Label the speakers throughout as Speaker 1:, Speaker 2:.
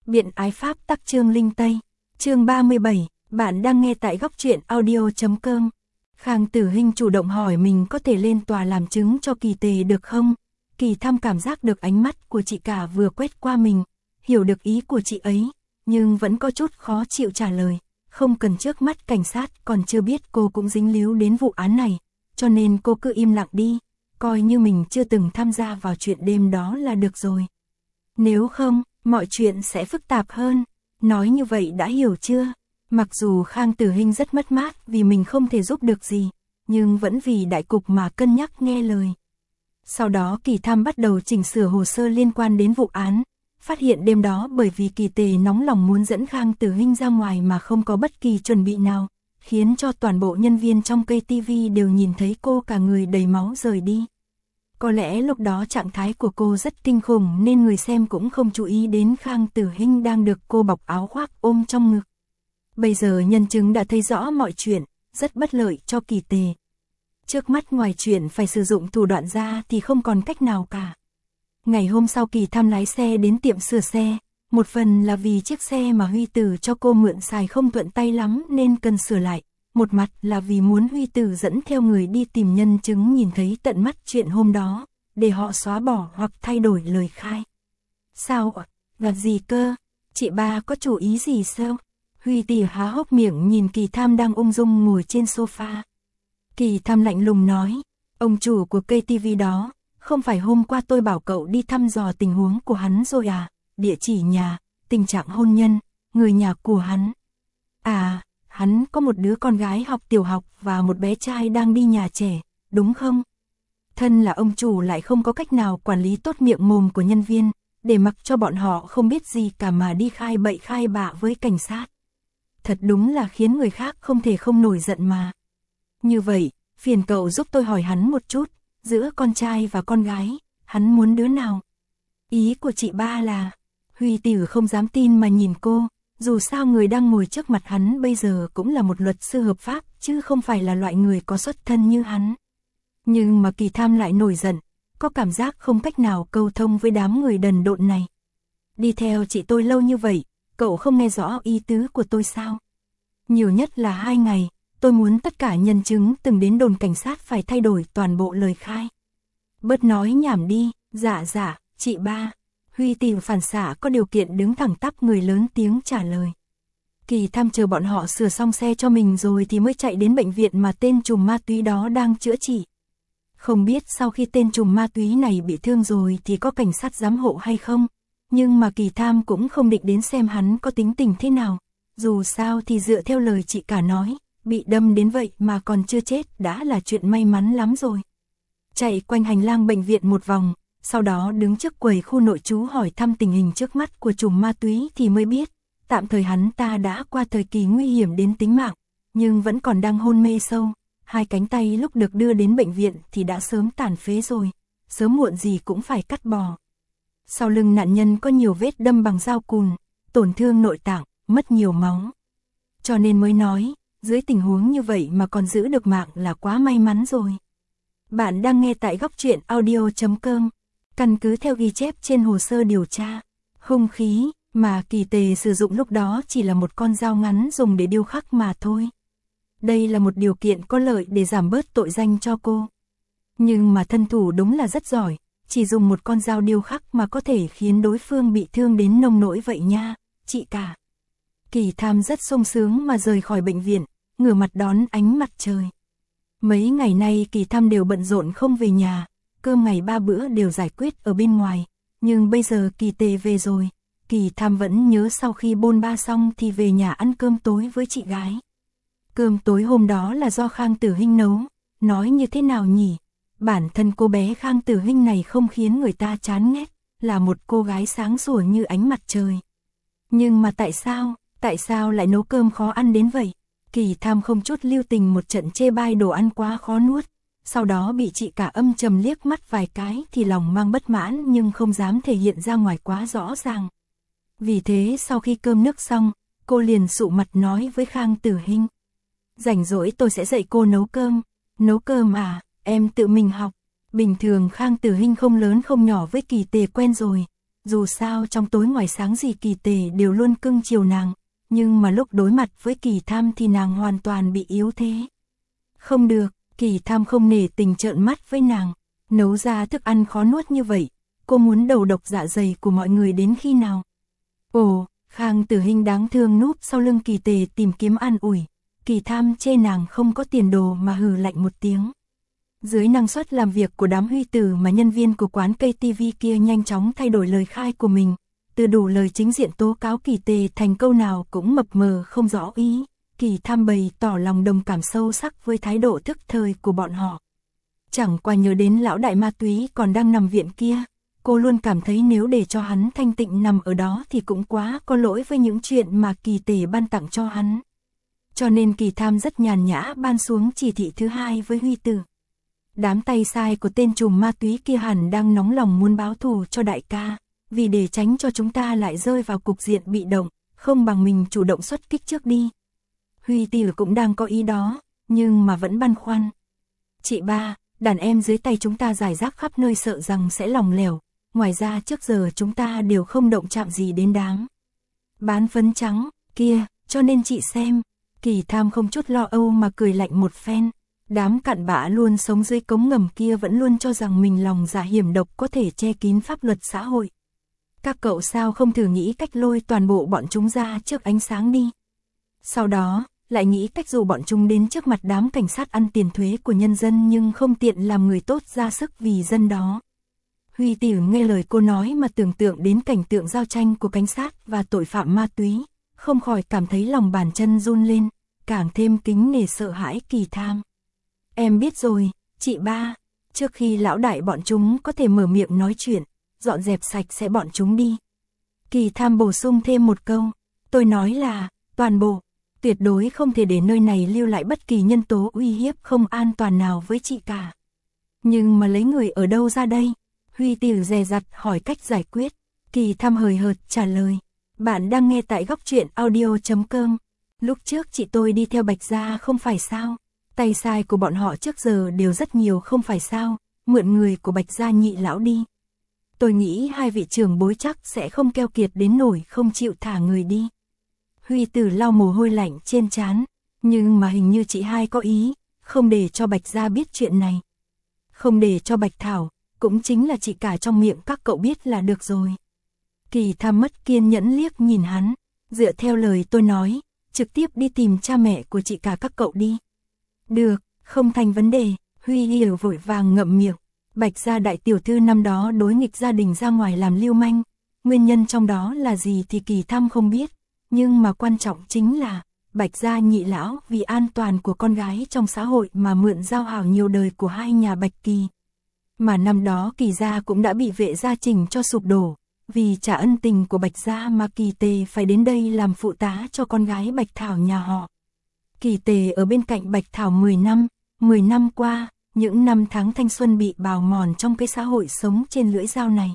Speaker 1: Biện ái Pháp tắc Trương Linh Tây. Chương 37, bạn đang nghe tại góc truyện audio.com. Khang Tử Hinh chủ động hỏi mình có thể lên tòa làm chứng cho Kỳ Tề được không? Kỳ Tham cảm giác được ánh mắt của chị cả vừa quét qua mình, hiểu được ý của chị ấy, nhưng vẫn có chút khó chịu trả lời. Không cần, trước mắt cảnh sát còn chưa biết cô cũng dính líu đến vụ án này, cho nên cô cứ im lặng đi, coi như mình chưa từng tham gia vào chuyện đêm đó là được rồi. Nếu không, mọi chuyện sẽ phức tạp hơn. Nói như vậy đã hiểu chưa? Mặc dù Khang Tử Hinh rất mất mát vì mình không thể giúp được gì, nhưng vẫn vì đại cục mà cân nhắc nghe lời. Sau đó Kỳ Tham bắt đầu chỉnh sửa hồ sơ liên quan đến vụ án, phát hiện đêm đó bởi vì Kỳ Tề nóng lòng muốn dẫn Khang Tử Hinh ra ngoài mà không có bất kỳ chuẩn bị nào, khiến cho toàn bộ nhân viên trong cây TV đều nhìn thấy cô cả người đầy máu rời đi. Có lẽ lúc đó trạng thái của cô rất kinh khủng nên người xem cũng không chú ý đến Khang Tử Hinh đang được cô bọc áo khoác ôm trong ngực. Bây giờ nhân chứng đã thấy rõ mọi chuyện, rất bất lợi cho Kỳ Tề. Trước mắt ngoài chuyện phải sử dụng thủ đoạn ra thì không còn cách nào cả. Ngày hôm sau Kỳ Tham lái xe đến tiệm sửa xe, một phần là vì chiếc xe mà Huy Tử cho cô mượn xài không thuận tay lắm nên cần sửa lại. Một mặt là vì muốn Huy Tử dẫn theo người đi tìm nhân chứng nhìn thấy tận mắt chuyện hôm đó, để họ xóa bỏ hoặc thay đổi lời khai. Sao ạ? Là gì cơ? Chị ba có chủ ý gì sao? Huy Tử há hốc miệng nhìn Kỳ Tham đang ung dung ngồi trên sofa. Kỳ Tham lạnh lùng nói, ông chủ của cây TV đó, không phải hôm qua tôi bảo cậu đi thăm dò tình huống của hắn rồi à? Địa chỉ nhà, tình trạng hôn nhân, người nhà của hắn. À, hắn có một đứa con gái học tiểu học và một bé trai đang đi nhà trẻ, đúng không? Thân là ông chủ lại không có cách nào quản lý tốt miệng mồm của nhân viên, để mặc cho bọn họ không biết gì cả mà đi khai bậy khai bạ với cảnh sát. Thật đúng là khiến người khác không thể không nổi giận mà. Như vậy, phiền cậu giúp tôi hỏi hắn một chút, giữa con trai và con gái, hắn muốn đứa nào? Ý của chị ba là, Huy Tử không dám tin mà nhìn cô, dù sao người đang ngồi trước mặt hắn bây giờ cũng là một luật sư hợp pháp, chứ không phải là loại người có xuất thân như hắn. Nhưng mà Kỳ Tham lại nổi giận, có cảm giác không cách nào câu thông với đám người đần độn này. Đi theo chị tôi lâu như vậy, cậu không nghe rõ ý tứ của tôi sao? Nhiều nhất là 2 ngày, tôi muốn tất cả nhân chứng từng đến đồn cảnh sát phải thay đổi toàn bộ lời khai. Bớt nói nhảm đi, dạ, chị ba. Huy Tử phản xạ có điều kiện đứng thẳng tắp người lớn tiếng trả lời. Kỳ Tham chờ bọn họ sửa xong xe cho mình rồi thì mới chạy đến bệnh viện mà tên trùm ma túy đó đang chữa trị. Không biết sau khi tên trùm ma túy này bị thương rồi thì có cảnh sát giám hộ hay không, nhưng mà Kỳ Tham cũng không định đến xem hắn có tính tình thế nào. Dù sao thì dựa theo lời chị cả nói, bị đâm đến vậy mà còn chưa chết đã là chuyện may mắn lắm rồi. Chạy quanh hành lang bệnh viện một vòng, sau đó đứng trước quầy khu nội trú hỏi thăm tình hình trước mắt của trùm ma túy thì mới biết, tạm thời hắn ta đã qua thời kỳ nguy hiểm đến tính mạng, nhưng vẫn còn đang hôn mê sâu. 2 cánh tay lúc được đưa đến bệnh viện thì đã sớm tàn phế rồi, sớm muộn gì cũng phải cắt bỏ. Sau lưng nạn nhân có nhiều vết đâm bằng dao cùn, tổn thương nội tạng, mất nhiều máu. Cho nên mới nói, dưới tình huống như vậy mà còn giữ được mạng là quá may mắn rồi. Bạn đang nghe tại góc truyện audio.com. Căn cứ theo ghi chép trên hồ sơ điều tra, hung khí mà Kỳ Tề sử dụng lúc đó chỉ là một con dao ngắn dùng để điêu khắc mà thôi. Đây là một điều kiện có lợi để giảm bớt tội danh cho cô. Nhưng mà thân thủ đúng là rất giỏi, chỉ dùng một con dao điêu khắc mà có thể khiến đối phương bị thương đến nông nỗi vậy nha, chị cả. Kỳ Tham rất sung sướng mà rời khỏi bệnh viện, ngửa mặt đón ánh mặt trời. Mấy ngày nay Kỳ Tham đều bận rộn không về nhà, cơm ngày 3 bữa đều giải quyết ở bên ngoài, nhưng bây giờ Kỳ Tề về rồi, Kỳ Tham vẫn nhớ sau khi bôn ba xong thì về nhà ăn cơm tối với chị gái. Cơm tối hôm đó là do Khang Tử Hinh nấu, nói như thế nào nhỉ? Bản thân cô bé Khang Tử Hinh này không khiến người ta chán ghét, là một cô gái sáng sủa như ánh mặt trời. Nhưng mà tại sao lại nấu cơm khó ăn đến vậy? Kỳ Tham không chút lưu tình một trận chê bai đồ ăn quá khó nuốt, sau đó bị chị cả âm trầm liếc mắt vài cái thì lòng mang bất mãn nhưng không dám thể hiện ra ngoài quá rõ ràng. Vì thế sau khi cơm nước xong, cô liền sụ mặt nói với Khang Tử Hinh. Rảnh rỗi tôi sẽ dạy cô nấu cơm. Nấu cơm à, em tự mình học. Bình thường Khang Tử Hinh không lớn không nhỏ với Kỳ Tề quen rồi. Dù sao trong tối ngoài sáng gì Kỳ Tề đều luôn cưng chiều nàng, nhưng mà lúc đối mặt với Kỳ Tham thì nàng hoàn toàn bị yếu thế. Không được, Kỳ Tham không nể tình trợn mắt với nàng, nấu ra thức ăn khó nuốt như vậy, cô muốn đầu độc dạ dày của mọi người đến khi nào? Ồ, Khang Tử Hinh đáng thương núp sau lưng Kỳ Tề tìm kiếm an ủi, Kỳ Tham chê nàng không có tiền đồ mà hừ lạnh một tiếng. Dưới năng suất làm việc của đám Huy tử mà nhân viên của quán cây TV kia nhanh chóng thay đổi lời khai của mình, từ đủ lời chính diện tố cáo Kỳ Tề thành câu nào cũng mập mờ không rõ ý. Kỳ Tham bày tỏ lòng đồng cảm sâu sắc với thái độ thức thời của bọn họ. Chẳng qua nhớ đến lão đại ma túy còn đang nằm viện kia, cô luôn cảm thấy nếu để cho hắn thanh tịnh nằm ở đó thì cũng quá có lỗi với những chuyện mà Kỳ Tề ban tặng cho hắn. Cho nên Kỳ Tham rất nhàn nhã ban xuống chỉ thị thứ 2 với Huy tử. Đám tay sai của tên trùm ma túy kia hẳn đang nóng lòng muốn báo thù cho đại ca, vì để tránh cho chúng ta lại rơi vào cục diện bị động, không bằng mình chủ động xuất kích trước đi. Huy tử cũng đang có ý đó, nhưng mà vẫn băn khoăn. Chị ba, đàn em dưới tay chúng ta rải rác khắp nơi sợ rằng sẽ lỏng lẻo, ngoài ra trước giờ chúng ta đều không động chạm gì đến đám bán phấn trắng kia, cho nên chị xem. Kỳ Tham không chút lo âu mà cười lạnh một phen. Đám cặn bã luôn sống dưới cống ngầm kia vẫn luôn cho rằng mình lòng dạ hiểm độc có thể che kín pháp luật xã hội. Các cậu sao không thử nghĩ cách lôi toàn bộ bọn chúng ra trước ánh sáng đi. Sau đó, lại nghĩ cách dụ bọn chúng đến trước mặt đám cảnh sát ăn tiền thuế của nhân dân nhưng không tiện làm người tốt ra sức vì dân đó. Huy tử nghe lời cô nói mà tưởng tượng đến cảnh tượng giao tranh của cảnh sát và tội phạm ma túy, không khỏi cảm thấy lòng bàn chân run lên, càng thêm kính nể sợ hãi Kỳ Tham. Em biết rồi, chị ba, trước khi lão đại bọn chúng có thể mở miệng nói chuyện, dọn dẹp sạch sẽ bọn chúng đi. Kỳ Tham bổ sung thêm một câu, tôi nói là, toàn bộ, tuyệt đối không thể để nơi này lưu lại bất kỳ nhân tố uy hiếp không an toàn nào với chị cả. Nhưng mà lấy người ở đâu ra đây? Huy tử dè dặt hỏi cách giải quyết. Kỳ Tham hời hợt trả lời, bạn đang nghe tại góc truyện audio.com. Lúc trước chị tôi đi theo Bạch Gia không phải sao? Tay sai của bọn họ trước giờ đều rất nhiều không phải sao? Mượn người của Bạch Gia nhị lão đi. Tôi nghĩ hai vị trưởng bối chắc sẽ không keo kiệt đến nổi không chịu thả người đi. Huy tử lau mồ hôi lạnh trên trán, nhưng mà hình như chị hai có ý, không để cho Bạch Gia biết chuyện này. Không để cho Bạch Thảo, cũng chính là chị cả trong miệng các cậu biết là được rồi. Kỳ Tham mất kiên nhẫn liếc nhìn hắn, dựa theo lời tôi nói, trực tiếp đi tìm cha mẹ của chị cả các cậu đi. Được, không thành vấn đề. Huy hiểu vội vàng ngậm miệng. Bạch Gia đại tiểu thư năm đó đối nghịch gia đình ra ngoài làm lưu manh, nguyên nhân trong đó là gì thì Kỳ Tham không biết, nhưng mà quan trọng chính là Bạch Gia nhị lão vì an toàn của con gái trong xã hội mà mượn giao hảo nhiều đời của hai nhà Bạch Kỳ. Mà năm đó Kỳ gia cũng đã bị Vệ gia Trình cho sụp đổ, vì trả ân tình của Bạch Gia mà Kỳ Tề phải đến đây làm phụ tá cho con gái Bạch Thảo nhà họ. Kỳ Tề ở bên cạnh Bạch Thảo 10 năm qua, những năm tháng thanh xuân bị bào mòn trong cái xã hội sống trên lưỡi dao này.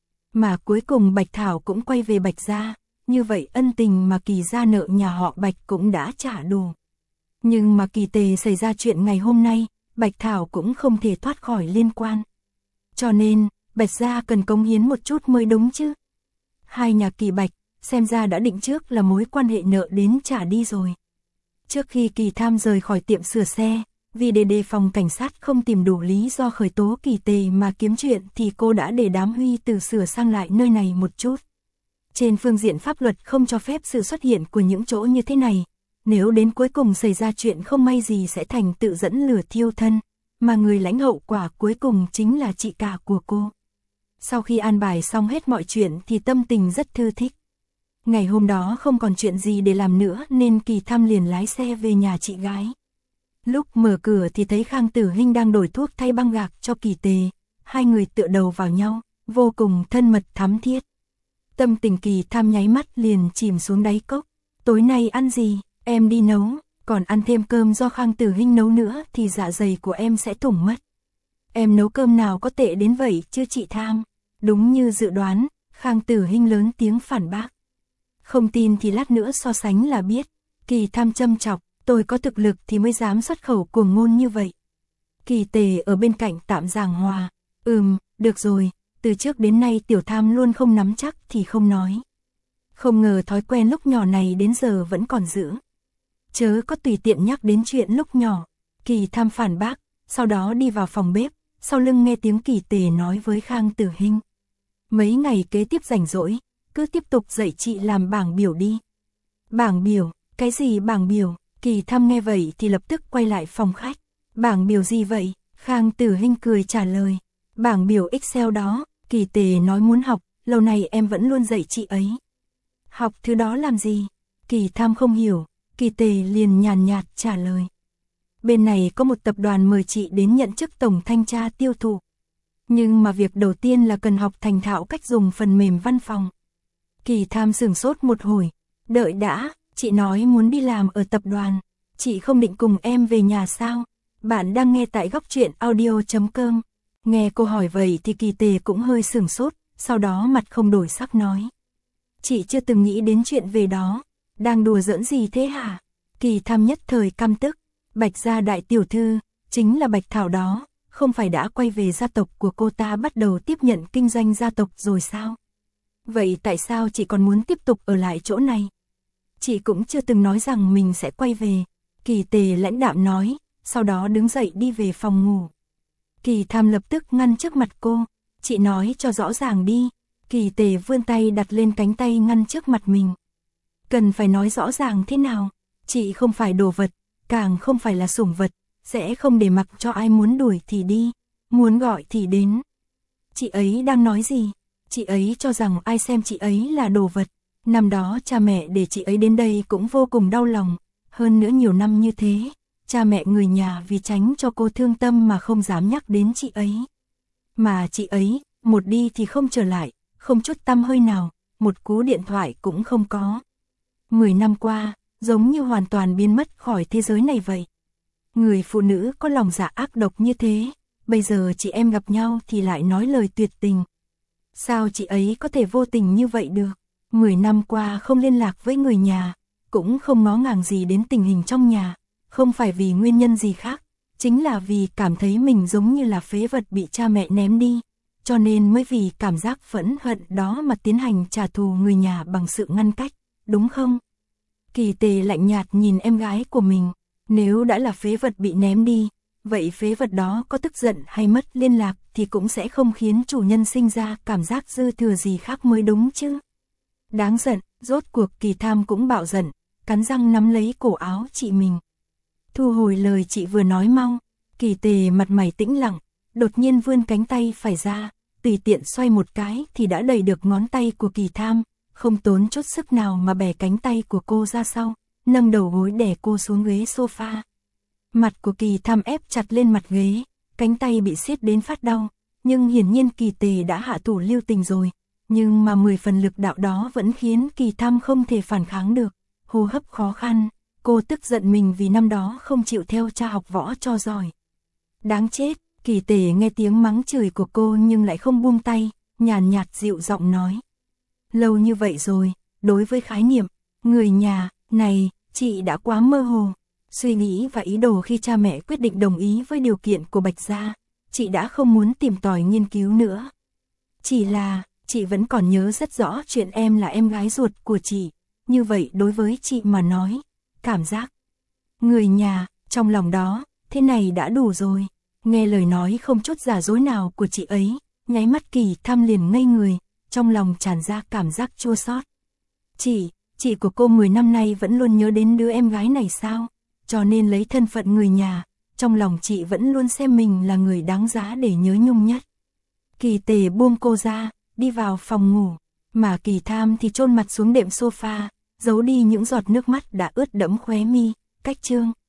Speaker 1: Mà cuối cùng Bạch Thảo cũng quay về Bạch Gia, như vậy ân tình mà Kỳ gia nợ nhà họ Bạch cũng đã trả đủ. Nhưng mà Kỳ Tề xảy ra chuyện ngày hôm nay, Bạch Thảo cũng không thể thoát khỏi liên quan. Cho nên, Bạch Gia cần cống hiến một chút mới đúng chứ. Hai nhà Kỳ Bạch, xem ra đã định trước là mối quan hệ nợ đến trả đi rồi. Trước khi Kỳ Tham rời khỏi tiệm sửa xe, vì để đề phòng cảnh sát không tìm đủ lý do khởi tố Kỳ Tề mà kiếm chuyện thì cô đã để đám Huy tử sửa sang lại nơi này một chút. Trên phương diện pháp luật không cho phép sự xuất hiện của những chỗ như thế này, nếu đến cuối cùng xảy ra chuyện không may gì sẽ thành tự dẫn lửa thiêu thân, mà người lãnh hậu quả cuối cùng chính là chị cả của cô. Sau khi an bài xong hết mọi chuyện thì tâm tình rất thư thích. Ngày hôm đó không còn chuyện gì để làm nữa nên Kỳ Tham liền lái xe về nhà chị gái. Lúc mở cửa thì thấy Khang Tử Hinh đang đổi thuốc thay băng gạc cho Kỳ Tề, hai người tựa đầu vào nhau, vô cùng thân mật thắm thiết. Tâm tình Kỳ Tham nháy mắt liền chìm xuống đáy cốc. Tối nay ăn gì, em đi nấu, còn ăn thêm cơm do Khang Tử Hinh nấu nữa thì dạ dày của em sẽ thủng mất. Em nấu cơm nào có tệ đến vậy chứ chị Tham? Đúng như dự đoán, Khang Tử Hinh lớn tiếng phản bác. Không tin thì lát nữa so sánh là biết. Kỳ Tham châm chọc, tôi có thực lực thì mới dám xuất khẩu cuồng ngôn như vậy. Kỳ Tề ở bên cạnh tạm giảng hòa. Được rồi, Từ trước đến nay Tiểu Tham luôn không nắm chắc thì không nói. Không ngờ thói quen lúc nhỏ này đến giờ vẫn còn giữ. Chớ có tùy tiện nhắc đến chuyện lúc nhỏ. Kỳ Tham phản bác, sau đó đi vào phòng bếp, sau lưng nghe tiếng Kỳ Tề nói với Khang Tử Hinh. Mấy ngày kế tiếp rảnh rỗi, cứ tiếp tục dạy chị làm bảng biểu đi. Bảng biểu, cái gì bảng biểu? Kỳ Tham nghe vậy thì lập tức quay lại phòng khách. Bảng biểu gì vậy? Khang Tử Hinh cười trả lời. Bảng biểu Excel đó, Kỳ Tề nói muốn học, lâu nay em vẫn luôn dạy chị ấy. Học thứ đó làm gì? Kỳ Tham không hiểu, Kỳ Tề liền nhàn nhạt trả lời. Bên này có một tập đoàn mời chị đến nhận chức tổng thanh tra tiêu thụ. Nhưng mà việc đầu tiên là cần học thành thạo cách dùng phần mềm văn phòng. Kỳ Tham sửng sốt một hồi. Đợi đã, chị nói muốn đi làm ở tập đoàn. Chị không định cùng em về nhà sao? Bạn đang nghe tại góc truyện audio.com. Nghe cô hỏi vậy thì Kỳ Tề cũng hơi sửng sốt, sau đó mặt không đổi sắc nói. Chị chưa từng nghĩ đến chuyện về đó. Đang đùa giỡn gì thế hả? Kỳ Tham nhất thời căm tức. Bạch gia đại tiểu thư, chính là Bạch Thảo đó, không phải đã quay về gia tộc của cô ta bắt đầu tiếp nhận kinh doanh gia tộc rồi sao? Vậy tại sao chị còn muốn tiếp tục ở lại chỗ này? Chị cũng chưa từng nói rằng mình sẽ quay về. Kỳ Tề lãnh đạm nói, sau đó đứng dậy đi về phòng ngủ. Kỳ Tham lập tức ngăn trước mặt cô. Chị nói cho rõ ràng đi. Kỳ Tề vươn tay đặt lên cánh tay ngăn trước mặt mình. Cần phải nói rõ ràng thế nào? Chị không phải đồ vật, càng không phải là sủng vật, sẽ không để mặc cho ai muốn đuổi thì đi, muốn gọi thì đến. Chị ấy đang nói gì? Chị ấy cho rằng ai xem chị ấy là đồ vật. Năm đó cha mẹ để chị ấy đến đây cũng vô cùng đau lòng. Hơn nữa nhiều năm như thế, cha mẹ người nhà vì tránh cho cô thương tâm mà không dám nhắc đến chị ấy. Mà chị ấy, một đi thì không trở lại, không chút tăm hơi nào, một cú điện thoại cũng không có. 10 năm qua, giống như hoàn toàn biến mất khỏi thế giới này vậy. Người phụ nữ có lòng dạ ác độc như thế, bây giờ chị em gặp nhau thì lại nói lời tuyệt tình. Sao chị ấy có thể vô tình như vậy được? 10 năm qua không liên lạc với người nhà, cũng không ngó ngàng gì đến tình hình trong nhà, không phải vì nguyên nhân gì khác, chính là vì cảm thấy mình giống như là phế vật bị cha mẹ ném đi, cho nên mới vì cảm giác phẫn hận đó mà tiến hành trả thù người nhà bằng sự ngăn cách, đúng không? Kỳ Tề lạnh nhạt nhìn em gái của mình, nếu đã là phế vật bị ném đi, vậy phế vật đó có tức giận hay mất liên lạc thì cũng sẽ không khiến chủ nhân sinh ra cảm giác dư thừa gì khác mới đúng chứ. Đáng giận, rốt cuộc Kỳ Tham cũng bạo giận, cắn răng nắm lấy cổ áo chị mình. Thu hồi lời chị vừa nói mau. Kỳ Tề mặt mày tĩnh lặng, đột nhiên vươn cánh tay phải ra, tùy tiện xoay một cái thì đã đẩy được ngón tay của Kỳ Tham, không tốn chút sức nào mà bẻ cánh tay của cô ra sau, nâng đầu gối đè cô xuống ghế sofa. Mặt của Kỳ Tham ép chặt lên mặt ghế, cánh tay bị siết đến phát đau, nhưng hiển nhiên Kỳ Tề đã hạ thủ lưu tình rồi, nhưng mà 10 phần lực đạo đó vẫn khiến Kỳ Tham không thể phản kháng được, hô hấp khó khăn, cô tức giận mình vì năm đó không chịu theo cha học võ cho giỏi. Đáng chết, Kỳ Tề nghe tiếng mắng chửi của cô nhưng lại không buông tay, nhàn nhạt dịu giọng nói. Lâu như vậy rồi, đối với khái niệm, người nhà, này, chị đã quá mơ hồ. Suy nghĩ và ý đồ khi cha mẹ quyết định đồng ý với điều kiện của Bạch gia, chị đã không muốn tìm tòi nghiên cứu nữa. Chỉ là, chị vẫn còn nhớ rất rõ chuyện em là em gái ruột của chị, như vậy đối với chị mà nói, cảm giác người nhà, trong lòng đó, thế này đã đủ rồi. Nghe lời nói không chút giả dối nào của chị ấy, nháy mắt Kỳ Tham liền ngây người, trong lòng tràn ra cảm giác chua xót. Chị của cô 10 năm nay vẫn luôn nhớ đến đứa em gái này sao? Cho nên lấy thân phận người nhà, trong lòng chị vẫn luôn xem mình là người đáng giá để nhớ nhung nhất. Kỳ Tề buông cô ra, đi vào phòng ngủ, mà Kỳ Tham thì chôn mặt xuống đệm sofa, giấu đi những giọt nước mắt đã ướt đẫm khóe mi, cách chương.